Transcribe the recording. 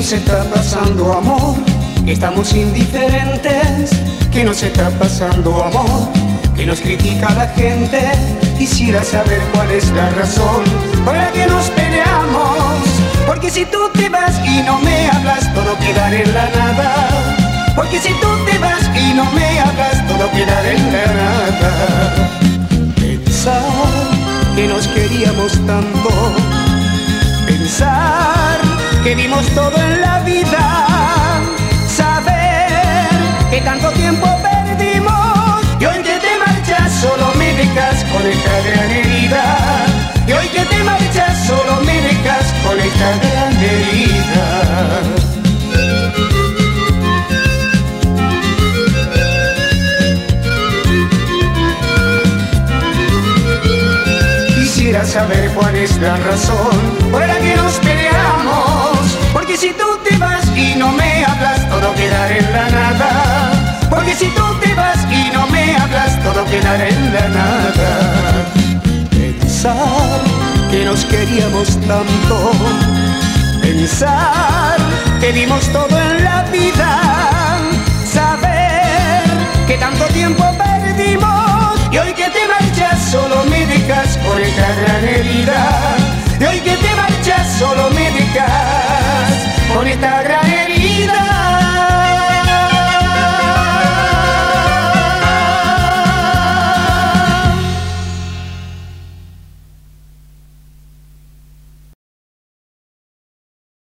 nos está pasando, amor? Que estamos indiferentes. ¿Qué nos está pasando, amor? Que nos critica la gente. Quisiera saber cuál es la razón por la que nos peleamos. Porque si tú te vas y no me hablas, todo quedará en la nada. Porque si tú te vas y no me hablas, todo quedará en la nada. Pensar que nos queríamos tanto, pensar que dimos todo en la vida, saber que tanto tiempo perdimos, y hoy que te marchas solo me dejas con esta gran herida. Y hoy que te marchas solo me dejas con esta gran herida. Quisiera saber cuál es la razón por la que nos peleamos. Porque si tú te vas y no me hablas, todo quedará en la nada. Porque si tú te vas y no me hablas, todo quedará en la nada. Pensar que nos queríamos tanto, pensar que dimos todo en la vida, saber que tanto tiempo perdimos, y hoy que te marchas solo me dejas con esta gran herida. Y hoy que te marchas solo me dejas con esta gran